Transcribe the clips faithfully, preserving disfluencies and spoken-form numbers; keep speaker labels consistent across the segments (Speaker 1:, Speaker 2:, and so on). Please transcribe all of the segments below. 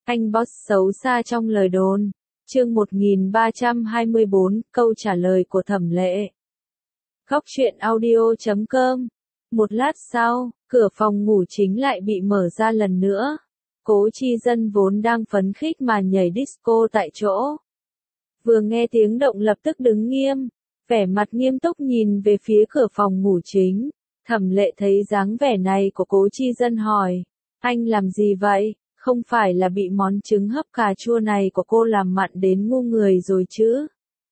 Speaker 1: Anh boss xấu xa trong lời đồn. Chương một nghìn ba trăm hai mươi bốn, câu trả lời của Thẩm Lệ. Góc truyện audio chấm com. Một lát sau, cửa phòng ngủ chính lại bị mở ra lần nữa. Cố Chi Dân vốn đang phấn khích mà nhảy disco tại chỗ. Vừa nghe tiếng động lập tức đứng nghiêm, vẻ mặt nghiêm túc nhìn về phía cửa phòng ngủ chính. Thẩm Lệ thấy dáng vẻ này của Cố Chi Dân hỏi, anh làm gì vậy? Không phải là bị món trứng hấp cà chua này của cô làm mặn đến ngu người rồi chứ?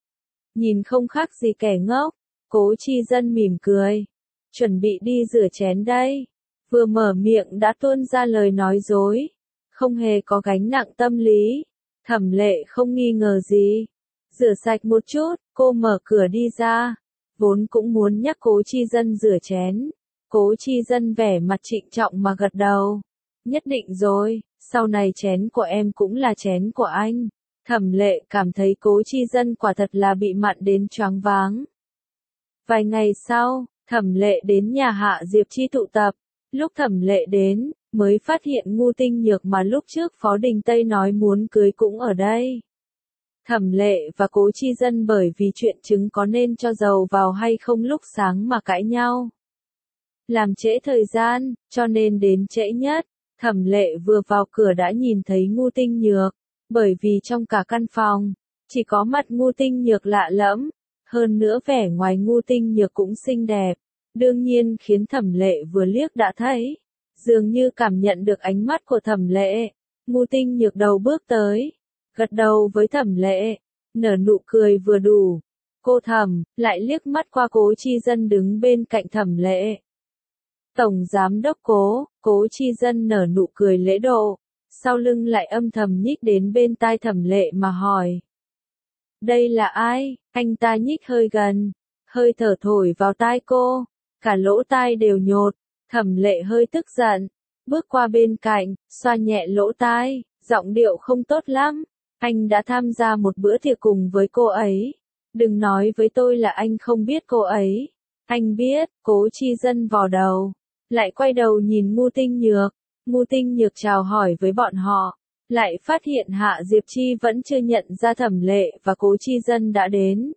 Speaker 1: Nhìn không khác gì kẻ ngốc, Cố Chi Dân mỉm cười. Chuẩn bị đi rửa chén đây. Vừa mở miệng đã tuôn ra lời nói dối. Không hề có gánh nặng tâm lý. Thẩm Lệ không nghi ngờ gì. Rửa sạch một chút, cô mở cửa đi ra. Vốn cũng muốn nhắc Cố Chi Dân rửa chén. Cố Chi Dân vẻ mặt trịnh trọng mà gật đầu. Nhất định rồi, sau này chén của em cũng là chén của anh. Thẩm Lệ cảm thấy Cố Chi Dân quả thật là bị mặn đến choáng váng. Vài ngày sau, Thẩm Lệ đến nhà Hạ Diệp Chi tụ tập. Lúc Thẩm Lệ đến, mới phát hiện Ngưu Tinh Nhược mà lúc trước Phó Đình Tây nói muốn cưới cũng ở đây. Thẩm Lệ và Cố Chi Dân bởi vì chuyện trứng có nên cho dầu vào hay không lúc sáng mà cãi nhau. Làm trễ thời gian, cho nên đến trễ nhất. Thẩm Lệ vừa vào cửa đã nhìn thấy Ngưu Tinh Nhược, bởi vì trong cả căn phòng, chỉ có mặt Ngưu Tinh Nhược lạ lẫm, hơn nữa vẻ ngoài Ngưu Tinh Nhược cũng xinh đẹp, đương nhiên khiến Thẩm Lệ vừa liếc đã thấy, dường như cảm nhận được ánh mắt của Thẩm Lệ. Ngưu Tinh Nhược đầu bước tới, gật đầu với Thẩm Lệ, nở nụ cười vừa đủ. Cô Thẩm lại liếc mắt qua Cố Chi Dân đứng bên cạnh Thẩm Lệ. Tổng giám đốc Cố, Cố Chi Dân nở nụ cười lễ độ, sau lưng lại âm thầm nhích đến bên tai Thẩm Lệ mà hỏi. Đây là ai? Anh ta nhích hơi gần, hơi thở thổi vào tai cô, cả lỗ tai đều nhột. Thẩm Lệ hơi tức giận, bước qua bên cạnh, xoa nhẹ lỗ tai, giọng điệu không tốt lắm. Anh đã tham gia một bữa tiệc cùng với cô ấy. Đừng nói với tôi là anh không biết cô ấy. Anh biết. Cố Chi Dân vò đầu, lại quay đầu nhìn Ngưu Tinh Nhược. Ngưu Tinh Nhược chào hỏi với bọn họ, lại phát hiện Hạ Diệp Chi vẫn chưa nhận ra Thẩm Lệ và Cố Chi Dân đã đến.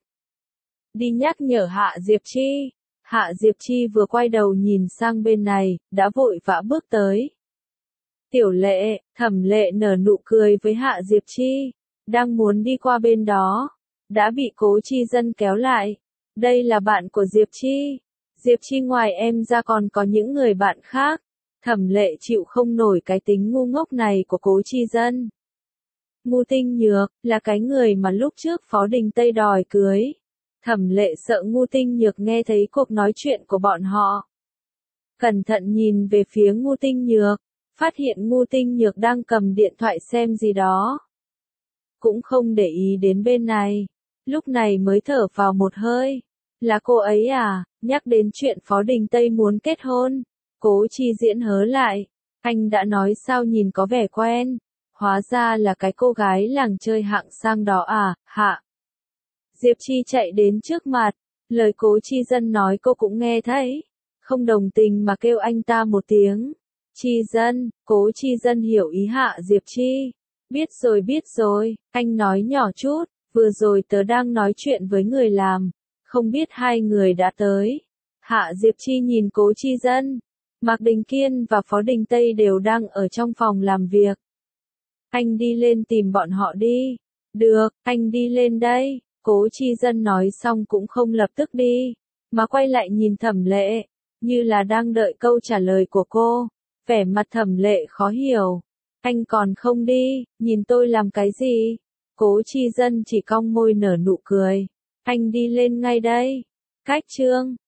Speaker 1: Đi nhắc nhở Hạ Diệp Chi. Hạ Diệp Chi vừa quay đầu nhìn sang bên này, đã vội vã bước tới. Tiểu Lệ, Thẩm Lệ nở nụ cười với Hạ Diệp Chi, đang muốn đi qua bên đó, đã bị Cố Chi Dân kéo lại. Đây là bạn của Diệp Chi. Diệp Chi ngoài em ra còn có những người bạn khác. Thẩm Lệ chịu không nổi cái tính ngu ngốc này của Cố Chi Dân. Ngưu Tinh Nhược là cái người mà lúc trước Phó Đình Tây đòi cưới. Thẩm Lệ sợ Ngưu Tinh Nhược nghe thấy cuộc nói chuyện của bọn họ. Cẩn thận nhìn về phía Ngưu Tinh Nhược, phát hiện Ngưu Tinh Nhược đang cầm điện thoại xem gì đó. Cũng không để ý đến bên này, lúc này mới thở vào một hơi. Là cô ấy à? Nhắc đến chuyện Phó Đình Tây muốn kết hôn, Cố Chi Diễn hớ lại. Anh đã nói sao nhìn có vẻ quen. Hóa ra là cái cô gái làng chơi hạng sang đó à, Hạ. Diệp Chi chạy đến trước mặt, lời Cố Chi Dân nói cô cũng nghe thấy. Không đồng tình mà kêu anh ta một tiếng. Chi Dân, Cố Chi Dân hiểu ý Hạ Diệp Chi. Biết rồi biết rồi, anh nói nhỏ chút, vừa rồi tớ đang nói chuyện với người làm. Không biết hai người đã tới. Hạ Diệp Chi nhìn Cố Chi Dân. Mạc Đình Kiên và Phó Đình Tây đều đang ở trong phòng làm việc. Anh đi lên tìm bọn họ đi. Được, anh đi lên đây. Cố Chi Dân nói xong cũng không lập tức đi, mà quay lại nhìn Thẩm Lệ, như là đang đợi câu trả lời của cô. Vẻ mặt Thẩm Lệ khó hiểu. Anh còn không đi, nhìn tôi làm cái gì? Cố Chi Dân chỉ cong môi nở nụ cười. Anh đi lên ngay đây. Cách chương